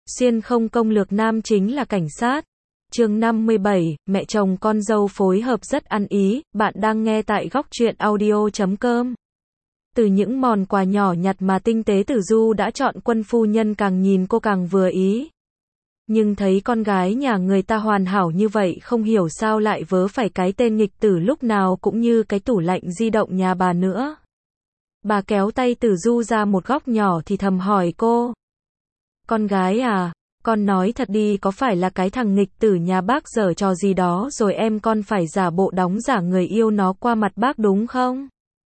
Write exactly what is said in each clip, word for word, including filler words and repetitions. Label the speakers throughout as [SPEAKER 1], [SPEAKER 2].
[SPEAKER 1] Xuyên không công lược nam chính là cảnh sát. Chương năm mươi bảy, mẹ chồng con dâu phối hợp rất ăn ý, bạn đang nghe tại góc truyện audio chấm com. Từ những món quà nhỏ nhặt mà tinh tế Tử Du đã chọn, Quân phu nhân càng nhìn cô càng vừa ý. Nhưng thấy con gái nhà người ta hoàn hảo như vậy, không hiểu sao lại vớ phải cái tên nghịch tử lúc nào cũng như cái tủ lạnh di động nhà bà nữa. Bà kéo tay Tử Du ra một góc nhỏ thì thầm hỏi cô. Con gái à, con nói thật đi, có phải là cái thằng nghịch tử nhà bác giở trò gì đó rồi em con phải giả bộ đóng giả người yêu nó qua mặt bác đúng không?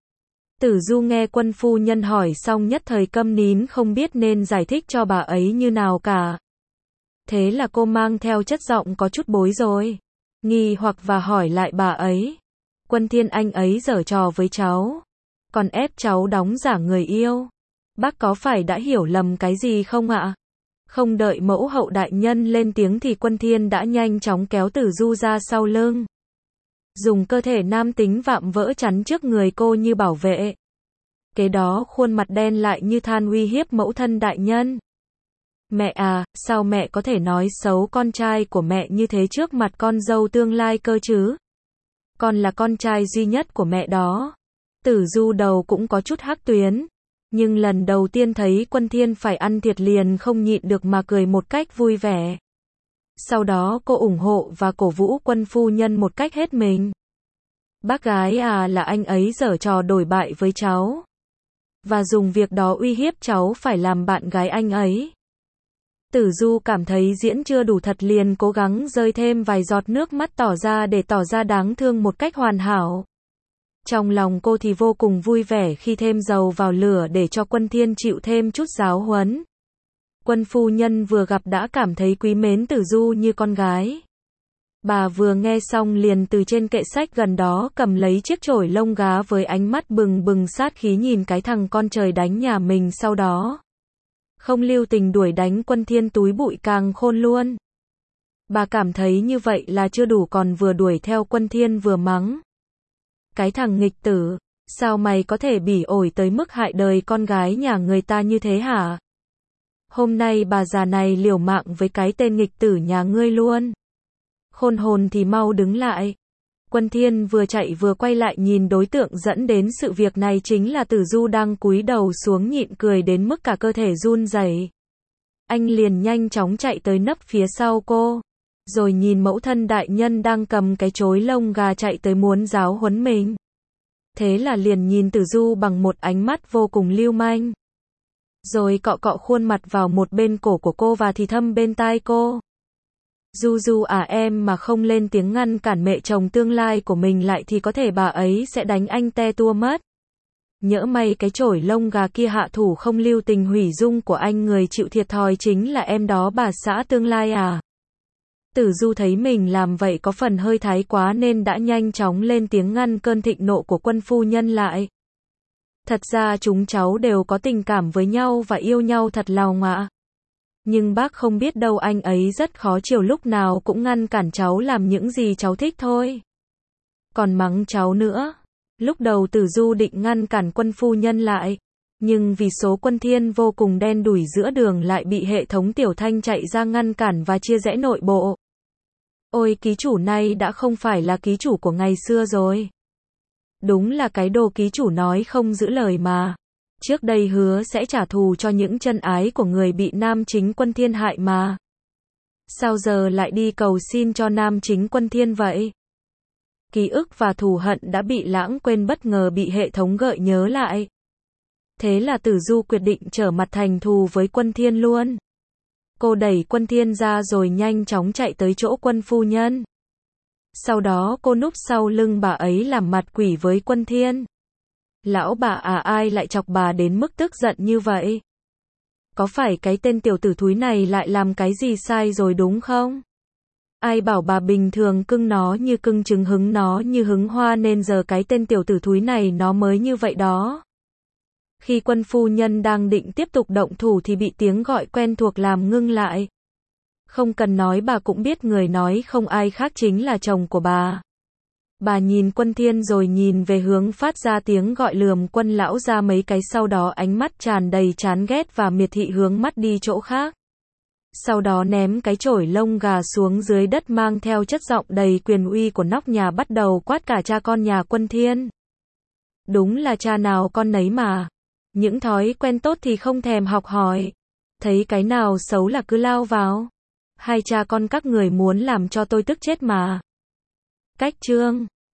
[SPEAKER 1] Tử Du nghe Quân phu nhân hỏi xong nhất thời câm nín, không biết nên giải thích cho bà ấy như nào cả. Thế là cô mang theo chất giọng có chút bối rối, nghi hoặc và hỏi lại bà ấy. Quân Thiên, anh ấy giở trò với cháu, còn ép cháu đóng giả người yêu. Bác có phải đã hiểu lầm cái gì không ạ? Không đợi mẫu hậu đại nhân lên tiếng thì Quân Thiên đã nhanh chóng kéo Tử Du ra sau lưng, dùng cơ thể nam tính vạm vỡ chắn trước người cô như bảo vệ. Kế đó khuôn mặt đen lại như than uy hiếp mẫu thân đại nhân. Mẹ à, sao mẹ có thể nói xấu con trai của mẹ như thế trước mặt con dâu tương lai cơ chứ? Con là con trai duy nhất của mẹ đó. Tử Du đầu cũng có chút hắc tuyến, nhưng lần đầu tiên thấy Quân Thiên phải ăn thiệt liền không nhịn được mà cười một cách vui vẻ. Sau đó cô ủng hộ và cổ vũ Quân phu nhân một cách hết mình. Bác gái à, là anh ấy giở trò đổi bại với cháu, và dùng việc đó uy hiếp cháu phải làm bạn gái anh ấy. Tử Du cảm thấy diễn chưa đủ thật liền cố gắng rơi thêm vài giọt nước mắt tỏ ra để tỏ ra đáng thương một cách hoàn hảo. Trong lòng cô thì vô cùng vui vẻ khi thêm dầu vào lửa để cho Quân Thiên chịu thêm chút giáo huấn. Quân phu nhân vừa gặp đã cảm thấy quý mến Tử Du như con gái. Bà vừa nghe xong liền từ trên kệ sách gần đó cầm lấy chiếc chổi lông gà với ánh mắt bừng bừng sát khí nhìn cái thằng con trời đánh nhà mình, sau đó không lưu tình đuổi đánh Quân Thiên túi bụi càng khôn luôn. Bà cảm thấy như vậy là chưa đủ, còn vừa đuổi theo Quân Thiên vừa mắng. Cái thằng nghịch tử, sao mày có thể bỉ ổi tới mức hại đời con gái nhà người ta như thế hả? Hôm nay bà già này liều mạng với cái tên nghịch tử nhà ngươi luôn. Khôn hồn thì mau đứng lại. Quân Thiên vừa chạy vừa quay lại nhìn đối tượng dẫn đến sự việc này chính là Tử Du đang cúi đầu xuống nhịn cười đến mức cả cơ thể run rẩy. Anh liền nhanh chóng chạy tới nấp phía sau cô, rồi nhìn mẫu thân đại nhân đang cầm cái chối lông gà chạy tới muốn giáo huấn mình. Thế là liền nhìn Tử Du bằng một ánh mắt vô cùng lưu manh, rồi cọ cọ khuôn mặt vào một bên cổ của cô và thì thầm bên tai cô. Du Du à, em mà không lên tiếng ngăn cản mẹ chồng tương lai của mình lại thì có thể bà ấy sẽ đánh anh te tua mất. Nhỡ may cái chổi lông gà kia hạ thủ không lưu tình hủy dung của anh, người chịu thiệt thòi chính là em đó bà xã tương lai à. Tử Du thấy mình làm vậy có phần hơi thái quá nên đã nhanh chóng lên tiếng ngăn cơn thịnh nộ của Quân phu nhân lại. Thật ra chúng cháu đều có tình cảm với nhau và yêu nhau thật lòng ạ. Nhưng bác không biết đâu, anh ấy rất khó chiều, lúc nào cũng ngăn cản cháu làm những gì cháu thích thôi. Còn mắng cháu nữa. Lúc đầu Tử Du định ngăn cản Quân phu nhân lại, nhưng vì số Quân Thiên vô cùng đen đủi giữa đường lại bị hệ thống Tiểu Thanh chạy ra ngăn cản và chia rẽ nội bộ. Ôi, ký chủ này đã không phải là ký chủ của ngày xưa rồi. Đúng là cái đồ ký chủ nói không giữ lời mà. Trước đây hứa sẽ trả thù cho những chân ái của người bị nam chính Quân Thiên hại mà. Sao giờ lại đi cầu xin cho nam chính Quân Thiên vậy? Ký ức và thù hận đã bị lãng quên bất ngờ bị hệ thống gợi nhớ lại. Thế là Tử Du quyết định trở mặt thành thù với Quân Thiên luôn. Cô đẩy Quân Thiên ra rồi nhanh chóng chạy tới chỗ Quân phu nhân. Sau đó cô núp sau lưng bà ấy làm mặt quỷ với Quân Thiên. Lão bà à, ai lại chọc bà đến mức tức giận như vậy? Có phải cái tên tiểu tử thúi này lại làm cái gì sai rồi đúng không? Ai bảo bà bình thường cưng nó như cưng trứng, hứng nó như hứng hoa, nên giờ cái tên tiểu tử thúi này nó mới như vậy đó. Khi Quân phu nhân đang định tiếp tục động thủ thì bị tiếng gọi quen thuộc làm ngưng lại. Không cần nói bà cũng biết người nói không ai khác chính là chồng của bà. Bà nhìn Quân Thiên rồi nhìn về hướng phát ra tiếng gọi, lườm Quân lão ra mấy cái, sau đó ánh mắt tràn đầy chán ghét và miệt thị hướng mắt đi chỗ khác. Sau đó ném cái chổi lông gà xuống dưới đất, mang theo chất giọng đầy quyền uy của nóc nhà bắt đầu quát cả cha con nhà Quân Thiên. Đúng là cha nào con nấy mà. Những thói quen tốt thì không thèm học hỏi. Thấy cái nào xấu là cứ lao vào. Hai cha con các người muốn làm cho tôi tức chết mà. Cách chương